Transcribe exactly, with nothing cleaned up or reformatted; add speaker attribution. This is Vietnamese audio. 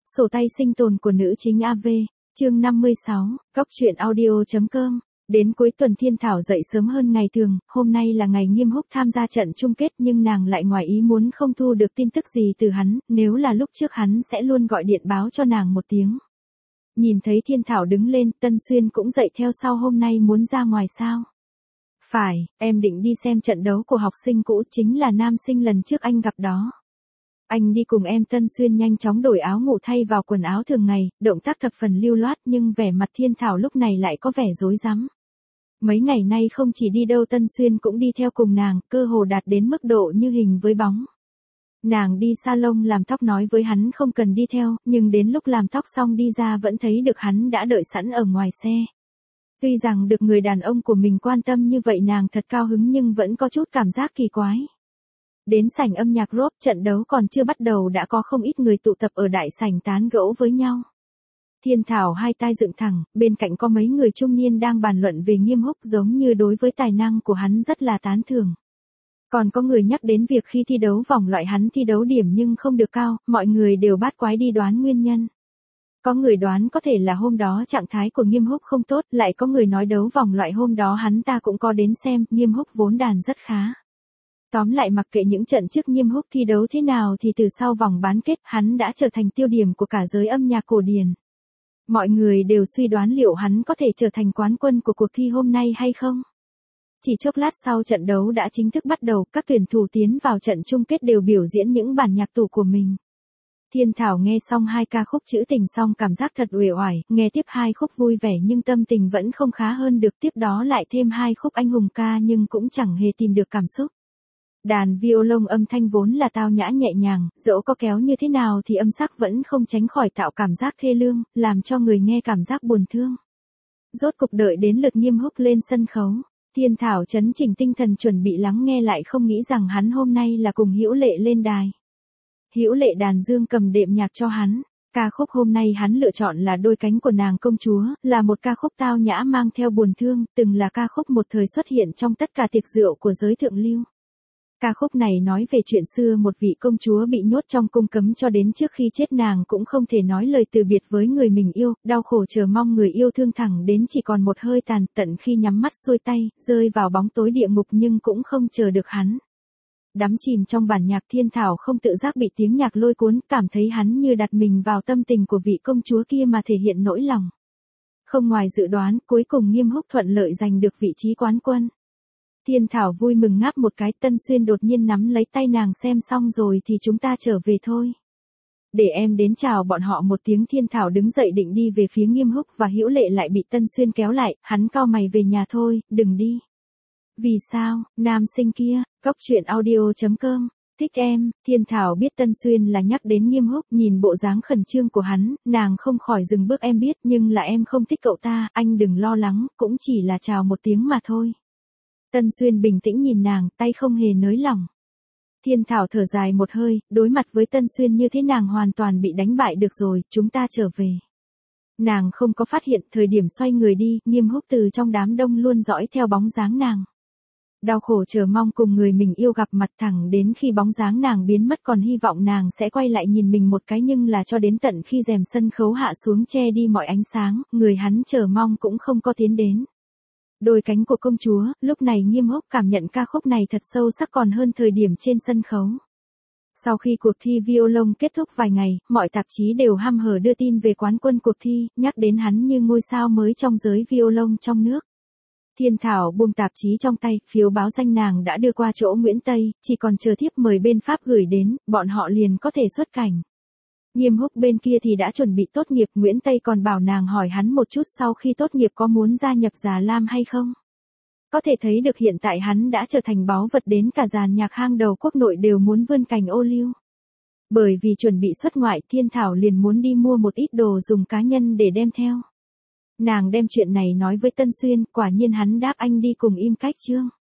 Speaker 1: Sổ tay sinh tồn của nữ chính a vê, chương năm mươi sáu, Cóc truyện audio.com. Đến cuối tuần Thiên Thảo dậy sớm hơn ngày thường, hôm nay là ngày Nghiêm Húc tham gia trận chung kết nhưng nàng lại ngoài ý muốn không thu được tin tức gì từ hắn, nếu là lúc trước hắn sẽ luôn gọi điện báo cho nàng một tiếng. Nhìn thấy Thiên Thảo đứng lên, Tân Xuyên cũng dậy theo sau. Hôm nay muốn ra ngoài sao? Phải, em định đi xem trận đấu của học sinh cũ, chính là nam sinh lần trước anh gặp đó. Anh đi cùng em. Tân Xuyên nhanh chóng đổi áo ngủ thay vào quần áo thường ngày, động tác thập phần lưu loát nhưng vẻ mặt Thiên Thảo lúc này lại có vẻ rối rắm. Mấy ngày nay không chỉ đi đâu Tân Xuyên cũng đi theo cùng nàng, cơ hồ đạt đến mức độ như hình với bóng. Nàng đi salon làm tóc nói với hắn không cần đi theo, nhưng đến lúc làm tóc xong đi ra vẫn thấy được hắn đã đợi sẵn ở ngoài xe. Tuy rằng được người đàn ông của mình quan tâm như vậy nàng thật cao hứng nhưng vẫn có chút cảm giác kỳ quái. Đến sảnh âm nhạc rock, trận đấu còn chưa bắt đầu đã có không ít người tụ tập ở đại sảnh tán gẫu với nhau. Thiên Thảo hai tai dựng thẳng, bên cạnh có mấy người trung niên đang bàn luận về Nghiêm Húc, giống như đối với tài năng của hắn rất là tán thưởng. Còn có người nhắc đến việc khi thi đấu vòng loại hắn thi đấu điểm nhưng không được cao, mọi người đều bát quái đi đoán nguyên nhân. Có người đoán có thể là hôm đó trạng thái của Nghiêm Húc không tốt, lại có người nói đấu vòng loại hôm đó hắn ta cũng có đến xem, Nghiêm Húc vốn đàn rất khá. Tóm lại mặc kệ những trận trước Nghiêm Húc thi đấu thế nào thì từ sau vòng bán kết hắn đã trở thành tiêu điểm của cả giới âm nhạc cổ điển. Mọi người đều suy đoán liệu hắn có thể trở thành quán quân của cuộc thi hôm nay hay không. Chỉ chốc lát sau trận đấu đã chính thức bắt đầu, các tuyển thủ tiến vào trận chung kết đều biểu diễn những bản nhạc tủ của mình. Thiên Thảo nghe xong hai ca khúc trữ tình xong cảm giác thật uể oải, nghe tiếp hai khúc vui vẻ nhưng tâm tình vẫn không khá hơn được, tiếp đó lại thêm hai khúc anh hùng ca nhưng cũng chẳng hề tìm được cảm xúc. Đàn violon âm thanh vốn là tao nhã nhẹ nhàng, dẫu có kéo như thế nào thì âm sắc vẫn không tránh khỏi tạo cảm giác thê lương, làm cho người nghe cảm giác buồn thương. Rốt cục đợi đến lượt Nghiêm Húc lên sân khấu, Thiên Thảo trấn chỉnh tinh thần chuẩn bị lắng nghe lại không nghĩ rằng hắn hôm nay là cùng Hữu Lệ lên đài. Hữu Lệ đàn dương cầm đệm nhạc cho hắn. Ca khúc hôm nay hắn lựa chọn là Đôi cánh của nàng công chúa, là một ca khúc tao nhã mang theo buồn thương, từng là ca khúc một thời xuất hiện trong tất cả tiệc rượu của giới thượng lưu. Ca khúc này nói về chuyện xưa một vị công chúa bị nhốt trong cung cấm cho đến trước khi chết nàng cũng không thể nói lời từ biệt với người mình yêu, đau khổ chờ mong người yêu thương thẳng đến chỉ còn một hơi tàn, tận khi nhắm mắt xuôi tay, rơi vào bóng tối địa ngục nhưng cũng không chờ được hắn. Đắm chìm trong bản nhạc, Thiên Thảo không tự giác bị tiếng nhạc lôi cuốn, cảm thấy hắn như đặt mình vào tâm tình của vị công chúa kia mà thể hiện nỗi lòng. Không ngoài dự đoán, cuối cùng Nghiêm Húc thuận lợi giành được vị trí quán quân. Thiên Thảo vui mừng ngáp một cái. Tân Xuyên đột nhiên nắm lấy tay nàng, xem xong rồi thì chúng ta trở về thôi. Để em đến chào bọn họ một tiếng. Thiên Thảo đứng dậy định đi về phía Nghiêm Húc và Hữu Lệ lại bị Tân Xuyên kéo lại, hắn cau mày, về nhà thôi, đừng đi. Vì sao? Nam sinh kia, Cóc truyện audio.com, thích em. Thiên Thảo biết Tân Xuyên là nhắc đến Nghiêm Húc, nhìn bộ dáng khẩn trương của hắn, nàng không khỏi dừng bước. Em biết nhưng là em không thích cậu ta, anh đừng lo lắng, cũng chỉ là chào một tiếng mà thôi. Tân Xuyên bình tĩnh nhìn nàng, tay không hề nới lỏng. Thiên Thảo thở dài một hơi, đối mặt với Tân Xuyên như thế nàng hoàn toàn bị đánh bại. Được rồi, chúng ta trở về. Nàng không có phát hiện, thời điểm xoay người đi, Nghiêm Húc từ trong đám đông luôn dõi theo bóng dáng nàng. Đau khổ chờ mong cùng người mình yêu gặp mặt, thẳng đến khi bóng dáng nàng biến mất còn hy vọng nàng sẽ quay lại nhìn mình một cái, nhưng là cho đến tận khi rèm sân khấu hạ xuống che đi mọi ánh sáng, người hắn chờ mong cũng không có tiến đến. Đôi cánh của công chúa, lúc này Nghiêm Húc cảm nhận ca khúc này thật sâu sắc còn hơn thời điểm trên sân khấu. Sau khi cuộc thi violon kết thúc vài ngày, mọi tạp chí đều hăm hở đưa tin về quán quân cuộc thi, nhắc đến hắn như ngôi sao mới trong giới violon trong nước. Thiên Thảo buông tạp chí trong tay, phiếu báo danh nàng đã đưa qua chỗ Nguyễn Tây, chỉ còn chờ thiếp mời bên Pháp gửi đến, bọn họ liền có thể xuất cảnh. Nghiêm Húc bên kia thì đã chuẩn bị tốt nghiệp, Nguyễn Tây còn bảo nàng hỏi hắn một chút sau khi tốt nghiệp có muốn gia nhập Già Lam hay không. Có thể thấy được hiện tại hắn đã trở thành báu vật, đến cả dàn nhạc hang đầu quốc nội đều muốn vươn cành ô liu. Bởi vì chuẩn bị xuất ngoại, Thiên Thảo liền muốn đi mua một ít đồ dùng cá nhân để đem theo. Nàng đem chuyện này nói với Tân Xuyên, quả nhiên hắn đáp, anh đi cùng Im Cách Trương.